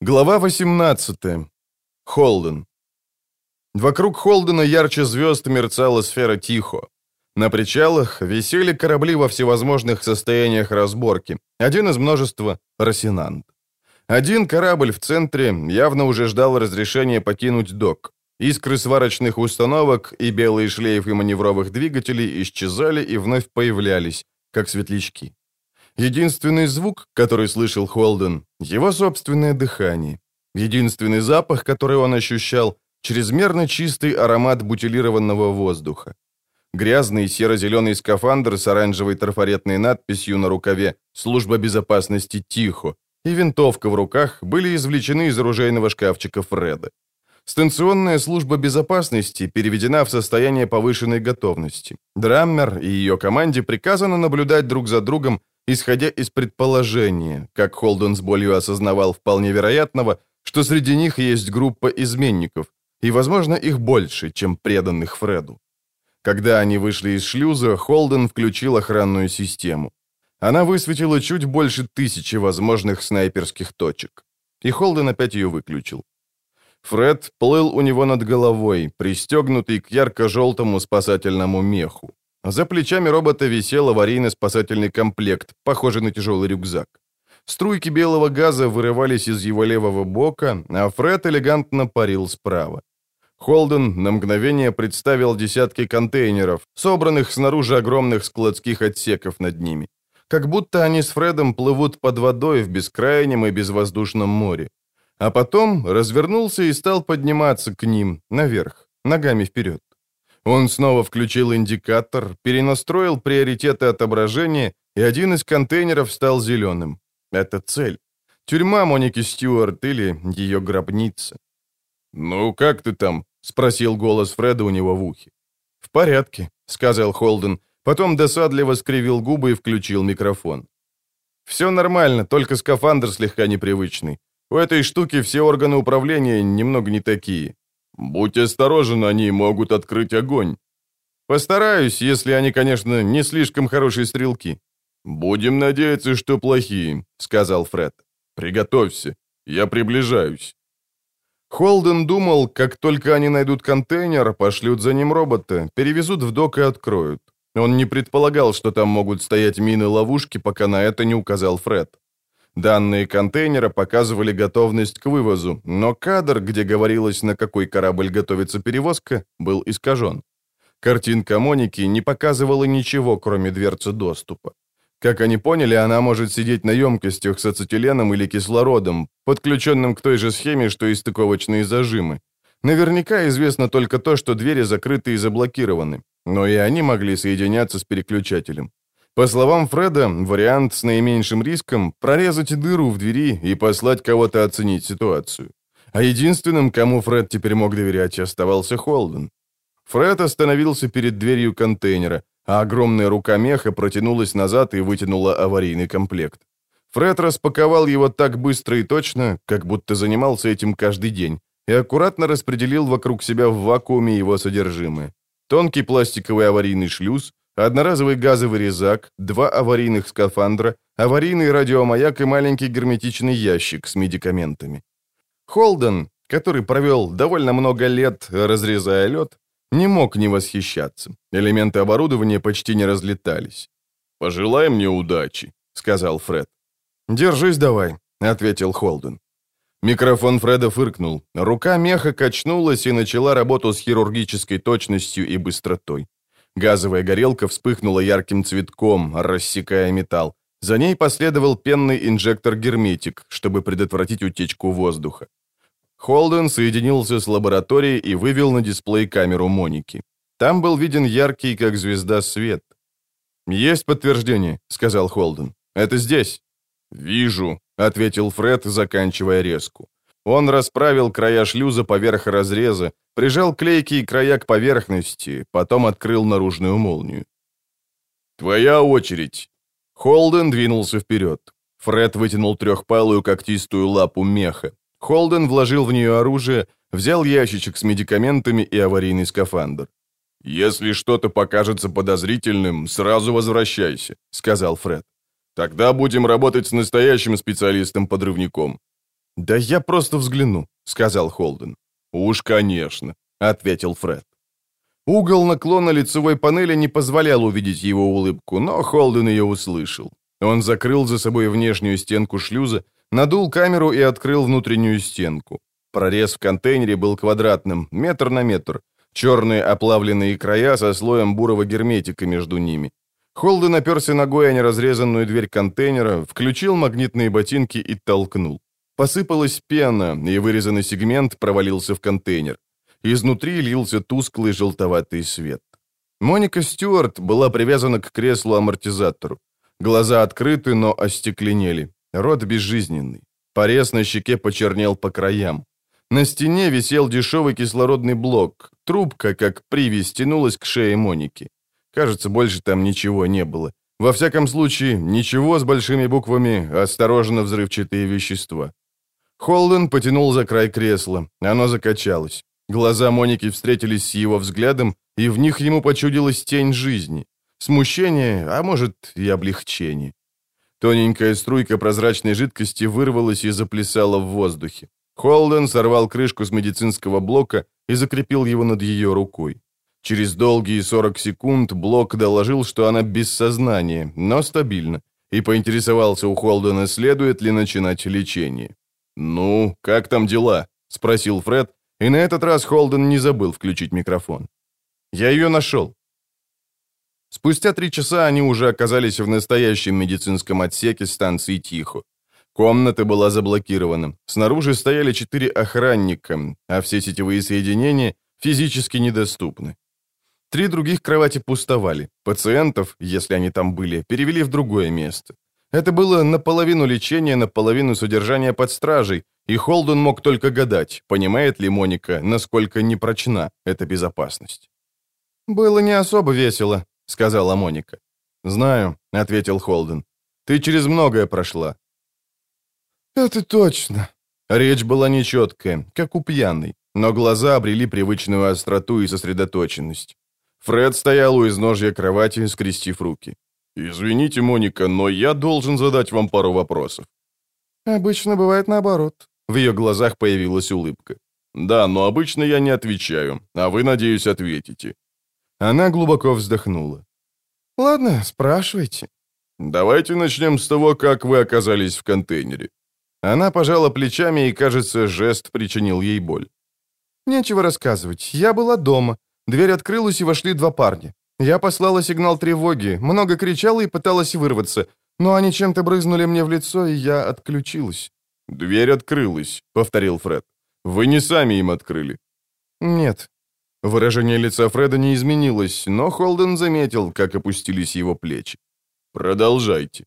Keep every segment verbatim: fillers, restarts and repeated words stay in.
Глава восемнадцатая. Холден. Вокруг Холдена ярче звезд мерцала сфера Тихо. На причалах висели корабли во всевозможных состояниях разборки. Один из множества — Росинант. Один корабль в центре явно уже ждал разрешения покинуть док. Искры сварочных установок и белые шлейфы маневровых двигателей исчезали и вновь появлялись, как светлячки. Единственный звук, который слышал Холден, его собственное дыхание. Единственный запах, который он ощущал, чрезмерно чистый аромат бутилированного воздуха. Грязный серо-зеленый скафандр с оранжевой трафаретной надписью на рукаве «Служба безопасности Тихо» и винтовка в руках были извлечены из оружейного шкафчика Фреда. Станционная служба безопасности переведена в состояние повышенной готовности. Драммер и ее команде приказано наблюдать друг за другом, исходя из предположения, как Холден с болью осознавал вполне вероятного, что среди них есть группа изменников, и, возможно, их больше, чем преданных Фреду. Когда они вышли из шлюза, Холден включил охранную систему. Она высветила чуть больше тысячи возможных снайперских точек. И Холден опять ее выключил. Фред плыл у него над головой, пристегнутый к ярко-желтому спасательному меху. За плечами робота висел аварийно-спасательный комплект, похожий на тяжелый рюкзак. Струйки белого газа вырывались из его левого бока, а Фред элегантно парил справа. Холден на мгновение представил десятки контейнеров, собранных снаружи огромных складских отсеков над ними. Как будто они с Фредом плывут под водой в бескрайнем и безвоздушном море. А потом развернулся и стал подниматься к ним, наверх, ногами вперед. Он снова включил индикатор, перенастроил приоритеты отображения, и один из контейнеров стал зеленым. Это цель. Тюрьма Моники Стюарт или ее гробница. «Ну, как ты там?» — спросил голос Фреда у него в ухе. «В порядке», — сказал Холден, потом досадливо скривил губы и включил микрофон. «Все нормально, только скафандр слегка непривычный. У этой штуки все органы управления немного не такие. Будь осторожен, они могут открыть огонь. Постараюсь, если они, конечно, не слишком хорошие стрелки». «Будем надеяться, что плохие», — сказал Фред. «Приготовься, я приближаюсь». Холден думал, как только они найдут контейнер, пошлют за ним робота, перевезут в док и откроют. Он не предполагал, что там могут стоять мины-ловушки, пока на это не указал Фред. Данные контейнера показывали готовность к вывозу, но кадр, где говорилось, на какой корабль готовится перевозка, был искажен. Картинка Моники не показывала ничего, кроме дверцы доступа. Как они поняли, она может сидеть на емкостях с ацетиленом или кислородом, подключенным к той же схеме, что и стыковочные зажимы. Наверняка известно только то, что двери закрыты и заблокированы, но и они могли соединяться с переключателем. По словам Фреда, вариант с наименьшим риском — прорезать дыру в двери и послать кого-то оценить ситуацию. А единственным, кому Фред теперь мог доверять, оставался Холден. Фред остановился перед дверью контейнера, а огромная рука меха протянулась назад и вытянула аварийный комплект. Фред распаковал его так быстро и точно, как будто занимался этим каждый день, и аккуратно распределил вокруг себя в вакууме его содержимое. Тонкий пластиковый аварийный шлюз, одноразовый газовый резак, два аварийных скафандра, аварийный радиомаяк и маленький герметичный ящик с медикаментами. Холден, который провел довольно много лет, разрезая лед, не мог не восхищаться. Элементы оборудования почти не разлетались. «Пожелай мне удачи», — сказал Фред. «Держись давай», — ответил Холден. Микрофон Фреда фыркнул. Рука меха качнулась и начала работу с хирургической точностью и быстротой. Газовая горелка вспыхнула ярким цветком, рассекая металл. За ней последовал пенный инжектор-герметик, чтобы предотвратить утечку воздуха. Холден соединился с лабораторией и вывел на дисплей камеру Моники. Там был виден яркий, как звезда, свет. «Есть подтверждение», — сказал Холден. «Это здесь». «Вижу», — ответил Фред, заканчивая резку. Он расправил края шлюза поверх разреза, прижал клейкие края к поверхности, потом открыл наружную молнию. «Твоя очередь». Холден двинулся вперед. Фред вытянул трехпалую когтистую лапу меха. Холден вложил в нее оружие, взял ящичек с медикаментами и аварийный скафандр. «Если что-то покажется подозрительным, сразу возвращайся», — сказал Фред. «Тогда будем работать с настоящим специалистом-подрывником». «Да я просто взгляну», — сказал Холден. «Уж, конечно», — ответил Фред. Угол наклона лицевой панели не позволял увидеть его улыбку, но Холден ее услышал. Он закрыл за собой внешнюю стенку шлюза, надул камеру и открыл внутреннюю стенку. Прорез в контейнере был квадратным, метр на метр. Черные оплавленные края со слоем бурого герметика между ними. Холден оперся ногой о неразрезанную дверь контейнера, включил магнитные ботинки и толкнул. Посыпалась пена, и вырезанный сегмент провалился в контейнер. Изнутри лился тусклый желтоватый свет. Моника Стюарт была привязана к креслу-амортизатору. Глаза открыты, но остекленели. Рот безжизненный. Порез на щеке почернел по краям. На стене висел дешевый кислородный блок. Трубка, как привязь, тянулась к шее Моники. Кажется, больше там ничего не было. Во всяком случае, ничего с большими буквами «Осторожно, взрывчатые вещества». Холден потянул за край кресла. Оно закачалось. Глаза Моники встретились с его взглядом, и в них ему почудилась тень жизни. Смущение, а может и облегчение. Тоненькая струйка прозрачной жидкости вырвалась и заплясала в воздухе. Холден сорвал крышку с медицинского блока и закрепил его над ее рукой. Через долгие сорок секунд блок доложил, что она без сознания, но стабильна, и поинтересовался у Холдена, следует ли начинать лечение. «Ну, как там дела?» — спросил Фред, и на этот раз Холден не забыл включить микрофон. «Я ее нашел». Спустя три часа они уже оказались в настоящем медицинском отсеке станции «Тихо». Комната была заблокирована. Снаружи стояли четыре охранника, а все сетевые соединения физически недоступны. Три других кровати пустовали. Пациентов, если они там были, перевели в другое место. Это было наполовину лечения, наполовину содержания под стражей, и Холден мог только гадать, понимает ли Моника, насколько непрочна эта безопасность. «Было не особо весело», — сказала Моника. «Знаю», — ответил Холден. «Ты через многое прошла». «Это точно». Речь была нечеткая, как у пьяной, но глаза обрели привычную остроту и сосредоточенность. Фред стоял у изножья кровати, скрестив руки. «Извините, Моника, но я должен задать вам пару вопросов». «Обычно бывает наоборот». В ее глазах появилась улыбка. «Да, но обычно я не отвечаю, а вы, надеюсь, ответите». Она глубоко вздохнула. «Ладно, спрашивайте». «Давайте начнем с того, как вы оказались в контейнере». Она пожала плечами, и, кажется, жест причинил ей боль. «Нечего рассказывать. Я была дома. Дверь открылась, и вошли два парня. Я послала сигнал тревоги, много кричала и пыталась вырваться, но они чем-то брызнули мне в лицо, и я отключилась». «Дверь открылась», — повторил Фред. «Вы не сами им открыли?» «Нет». Выражение лица Фреда не изменилось, но Холден заметил, как опустились его плечи. «Продолжайте».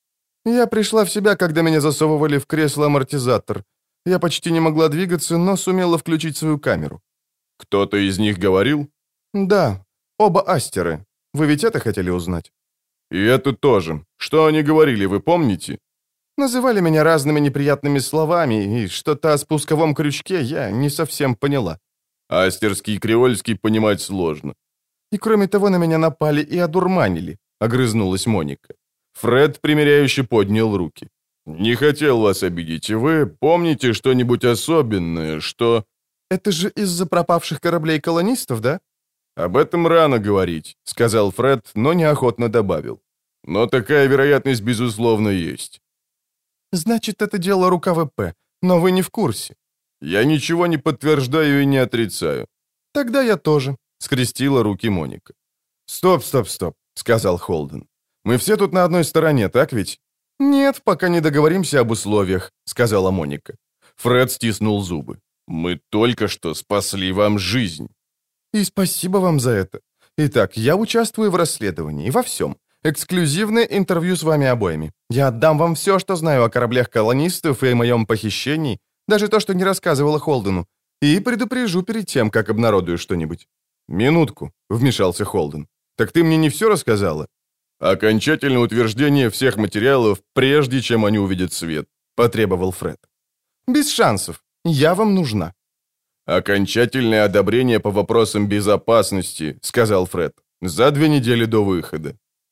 «Я пришла в себя, когда меня засовывали в кресло-амортизатор. Я почти не могла двигаться, но сумела включить свою камеру». «Кто-то из них говорил?» «Да, оба астеры. Вы ведь это хотели узнать?» «И это тоже. Что они говорили, вы помните?» «Называли меня разными неприятными словами, и что-то о спусковом крючке я не совсем поняла». «Астерский и креольский понимать сложно». «И кроме того, на меня напали и одурманили», — огрызнулась Моника. Фред примиряюще поднял руки. «Не хотел вас обидеть. Вы помните что-нибудь особенное, что...» «Это же из-за пропавших кораблей колонистов, да?» «Об этом рано говорить», — сказал Фред, но неохотно добавил. «Но такая вероятность, безусловно, есть». «Значит, это дело рука ВП, но вы не в курсе». «Я ничего не подтверждаю и не отрицаю». «Тогда я тоже», — скрестила руки Моника. «Стоп, стоп, стоп», — сказал Холден. «Мы все тут на одной стороне, так ведь?» «Нет, пока не договоримся об условиях», — сказала Моника. Фред стиснул зубы. «Мы только что спасли вам жизнь». «И спасибо вам за это. Итак, я участвую в расследовании, во всем. Эксклюзивное интервью с вами обоими. Я отдам вам все, что знаю о кораблях колонистов и о моем похищении, даже то, что не рассказывала Холдену, и предупрежу перед тем, как обнародую что-нибудь». «Минутку», — вмешался Холден. «Так ты мне не все рассказала?» «Окончательное утверждение всех материалов, прежде чем они увидят свет», — потребовал Фред. «Без шансов. Я вам нужна». «Окончательное одобрение по вопросам безопасности», — сказал Фред, — «за две недели до выхода».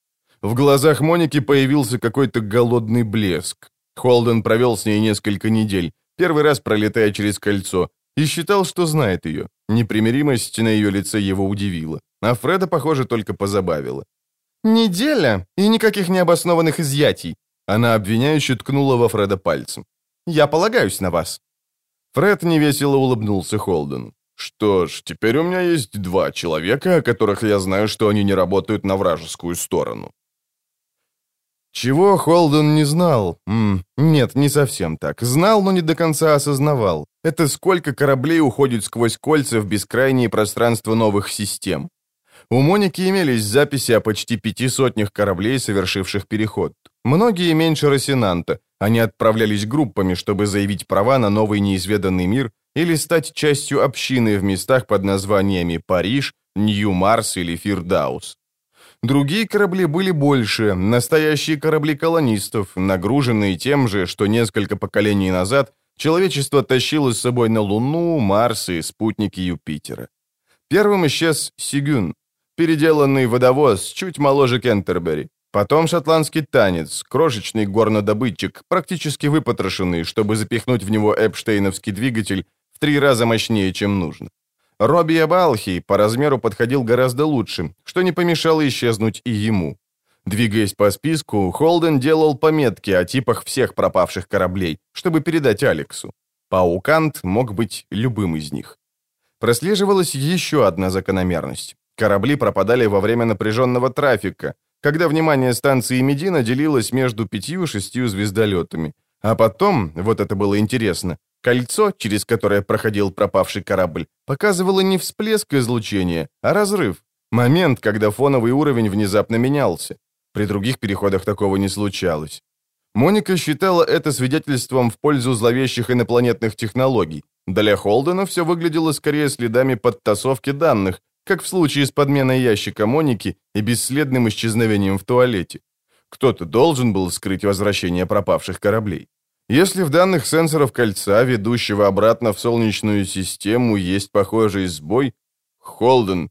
В глазах Моники появился какой-то голодный блеск. Холден провел с ней несколько недель, первый раз пролетая через кольцо, и считал, что знает ее. Непримиримость на ее лице его удивила, а Фреда, похоже, только позабавила. «Неделя и никаких необоснованных изъятий!» Она обвиняюще ткнула во Фреда пальцем. «Я полагаюсь на вас». Фред невесело улыбнулся Холдену. «Что ж, теперь у меня есть два человека, о которых я знаю, что они не работают на вражескую сторону». Чего Холден не знал? М, нет, не совсем так. Знал, но не до конца осознавал. Это сколько кораблей уходит сквозь кольца в бескрайние пространства новых систем. У Моники имелись записи о почти пяти сотнях кораблей, совершивших переход. Многие меньше Росинанта. Они отправлялись группами, чтобы заявить права на новый неизведанный мир или стать частью общины в местах под названиями Париж, Нью-Марс или Фирдаус. Другие корабли были больше, настоящие корабли колонистов, нагруженные тем же, что несколько поколений назад человечество тащило с собой на Луну, Марс и спутники Юпитера. Первым исчез Сигюн, переделанный водовоз, чуть моложе Кентербери. Потом шотландский танец, крошечный горнодобытчик, практически выпотрошенный, чтобы запихнуть в него эпштейновский двигатель в три раза мощнее, чем нужно. Робби Абалхи по размеру подходил гораздо лучше, что не помешало исчезнуть и ему. Двигаясь по списку, Холден делал пометки о типах всех пропавших кораблей, чтобы передать Алексу. Паукант мог быть любым из них. Прослеживалась еще одна закономерность. Корабли пропадали во время напряженного трафика, когда внимание станции Медина делилось между пятью-шестью звездолетами. А потом, вот это было интересно, кольцо, через которое проходил пропавший корабль, показывало не всплеск излучения, а разрыв. Момент, когда фоновый уровень внезапно менялся. При других переходах такого не случалось. Моника считала это свидетельством в пользу зловещих инопланетных технологий. Для Холдена все выглядело скорее следами подтасовки данных, как в случае с подменой ящика Моники и бесследным исчезновением в туалете. Кто-то должен был скрыть возвращение пропавших кораблей. Если в данных сенсоров кольца, ведущего обратно в Солнечную систему, есть похожий сбой... Холден.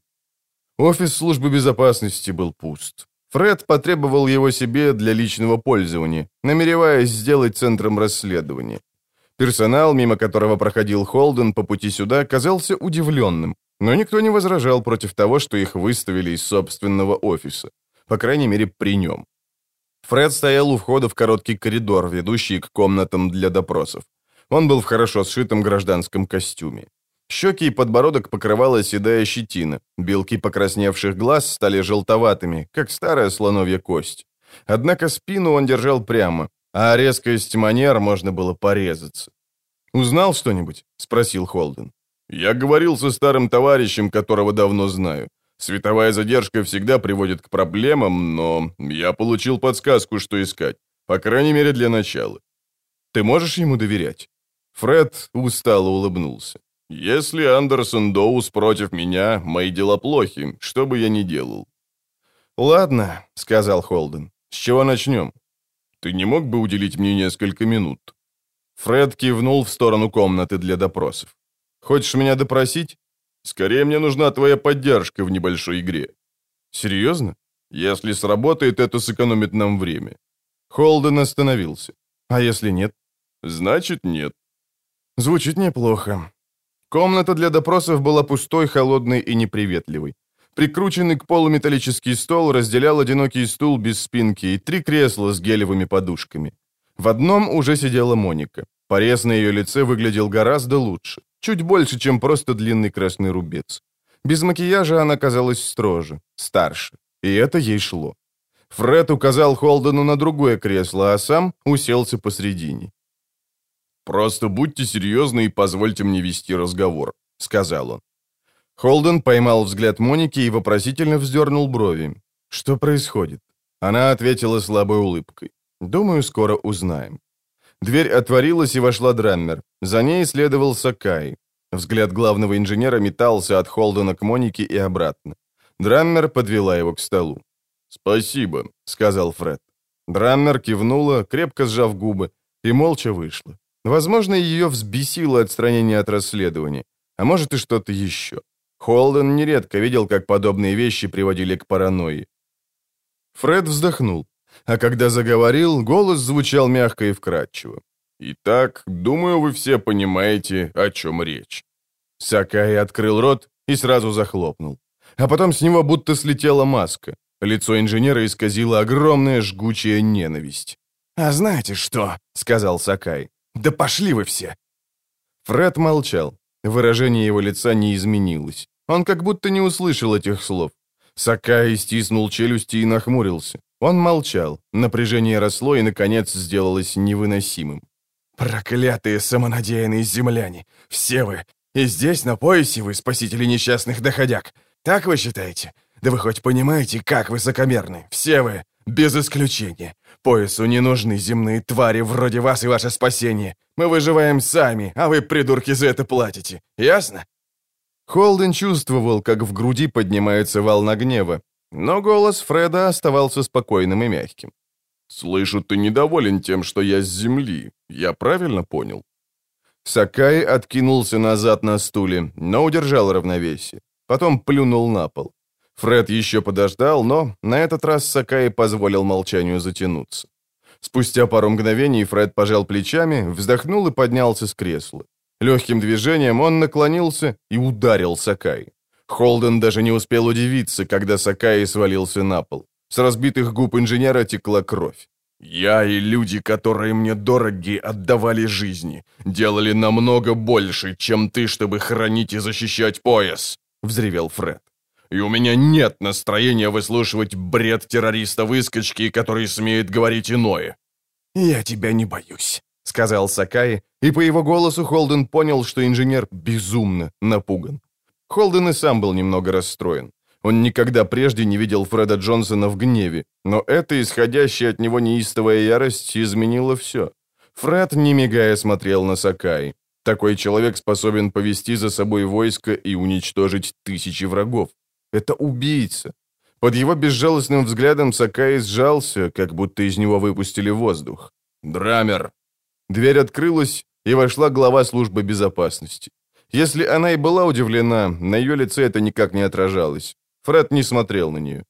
Офис службы безопасности был пуст. Фред потребовал его себе для личного пользования, намереваясь сделать центром расследования. Персонал, мимо которого проходил Холден по пути сюда, казался удивленным, но никто не возражал против того, что их выставили из собственного офиса. По крайней мере, при нем. Фред стоял у входа в короткий коридор, ведущий к комнатам для допросов. Он был в хорошо сшитом гражданском костюме. Щеки и подбородок покрывала седая щетина, белки покрасневших глаз стали желтоватыми, как старая слоновья кость. Однако спину он держал прямо, а резкость манер можно было порезаться. «Узнал что-нибудь?» — спросил Холден. «Я говорил со старым товарищем, которого давно знаю. Световая задержка всегда приводит к проблемам, но я получил подсказку, что искать. По крайней мере, для начала. Ты можешь ему доверять?» Фред устало улыбнулся. «Если Андерсон Доус против меня, мои дела плохи, что бы я ни делал». «Ладно», — сказал Холден. «С чего начнем?» «Ты не мог бы уделить мне несколько минут?» Фред кивнул в сторону комнаты для допросов. «Хочешь меня допросить?» «Скорее мне нужна твоя поддержка в небольшой игре». «Серьезно? Если сработает, это сэкономит нам время». Холден остановился. «А если нет?» «Значит, нет». «Звучит неплохо». Комната для допросов была пустой, холодной и неприветливой. Прикрученный к полу металлический стол разделял одинокий стул без спинки и три кресла с гелевыми подушками. В одном уже сидела Моника. Порез на ее лице выглядел гораздо лучше. Чуть больше, чем просто длинный красный рубец. Без макияжа она казалась строже, старше. И это ей шло. Фред указал Холдену на другое кресло, а сам уселся посредине. «Просто будьте серьезны и позвольте мне вести разговор», — сказал он. Холден поймал взгляд Моники и вопросительно вздернул брови. «Что происходит?» Она ответила слабой улыбкой. «Думаю, скоро узнаем». Дверь отворилась, и вошла Драммер. За ней следовал Сакай. Взгляд главного инженера метался от Холдена к Монике и обратно. Драммер подвела его к столу. «Спасибо», — сказал Фред. Драммер кивнула, крепко сжав губы, и молча вышла. Возможно, ее взбесило отстранение от расследования, а может и что-то еще. Холден нередко видел, как подобные вещи приводили к паранойи. Фред вздохнул, а когда заговорил, голос звучал мягко и вкрадчиво. Итак, думаю, вы все понимаете, о чем речь». Сакай открыл рот и сразу захлопнул. А потом с него будто слетела маска. Лицо инженера исказило огромная жгучая ненависть. «А знаете что?» — сказал Сакай. «Да пошли вы все!» Фред молчал. Выражение его лица не изменилось. Он как будто не услышал этих слов. Сакай стиснул челюсти и нахмурился. Он молчал. Напряжение росло и, наконец, сделалось невыносимым. «Проклятые самонадеянные земляне! Все вы! И здесь, на поясе, вы спасители несчастных доходяг! Так вы считаете? Да вы хоть понимаете, как высокомерны? Все вы! Без исключения! Поясу не нужны земные твари вроде вас и ваше спасение! Мы выживаем сами, а вы, придурки, за это платите! Ясно?» Холден чувствовал, как в груди поднимается волна гнева, но голос Фреда оставался спокойным и мягким. «Слышу, ты недоволен тем, что я с земли. Я правильно понял?» Сакай откинулся назад на стуле, но удержал равновесие. Потом плюнул на пол. Фред еще подождал, но на этот раз Сакай позволил молчанию затянуться. Спустя пару мгновений Фред пожал плечами, вздохнул и поднялся с кресла. Легким движением он наклонился и ударил Сакай. Холден даже не успел удивиться, когда Сакай свалился на пол. С разбитых губ инженера текла кровь. «Я и люди, которые мне дороги, отдавали жизни. Делали намного больше, чем ты, чтобы хранить и защищать пояс», — взревел Фред. «И у меня нет настроения выслушивать бред террориста-выскочки, который смеет говорить иное». «Я тебя не боюсь», — сказал Сакай, и по его голосу Холден понял, что инженер безумно напуган. Холден и сам был немного расстроен. Он никогда прежде не видел Фреда Джонсона в гневе, но эта исходящая от него неистовая ярость изменила все. Фред, не мигая, смотрел на Сакай. Такой человек способен повести за собой войско и уничтожить тысячи врагов. Это убийца. Под его безжалостным взглядом Сакай сжался, как будто из него выпустили воздух. «Драмер!» Дверь открылась, и вошла глава службы безопасности. Если она и была удивлена, на ее лице это никак не отражалось. Фред не смотрел на нее.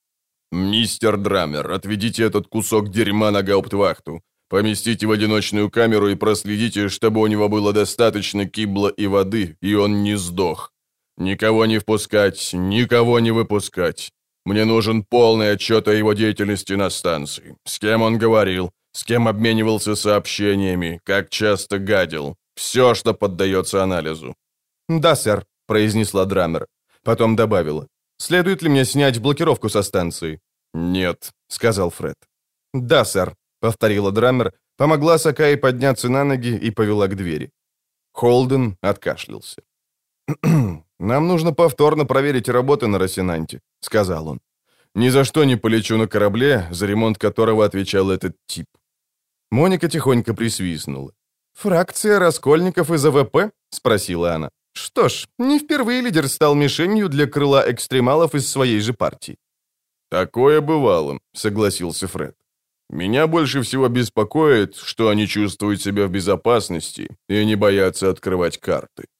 «Мистер Драмер, отведите этот кусок дерьма на гауптвахту. Поместите в одиночную камеру и проследите, чтобы у него было достаточно кибла и воды, и он не сдох. Никого не впускать, никого не выпускать. Мне нужен полный отчет о его деятельности на станции. С кем он говорил, с кем обменивался сообщениями, как часто гадил. Все, что поддается анализу». «Да, сэр», — произнесла Драмер. Потом добавила. «Следует ли мне снять блокировку со станции?» «Нет», — сказал Фред. «Да, сэр», — повторила Драмер, помогла Сакай подняться на ноги и повела к двери. Холден откашлялся. «Нам нужно повторно проверить работы на Росинанте», — сказал он. «Ни за что не полечу на корабле, за ремонт которого отвечал этот тип». Моника тихонько присвистнула. «Фракция раскольников из АВП?» — спросила она. «Что ж, не впервые лидер стал мишенью для крыла экстремалов из своей же партии». «Такое бывало», — согласился Фред. «Меня больше всего беспокоит, что они чувствуют себя в безопасности и не боятся открывать карты».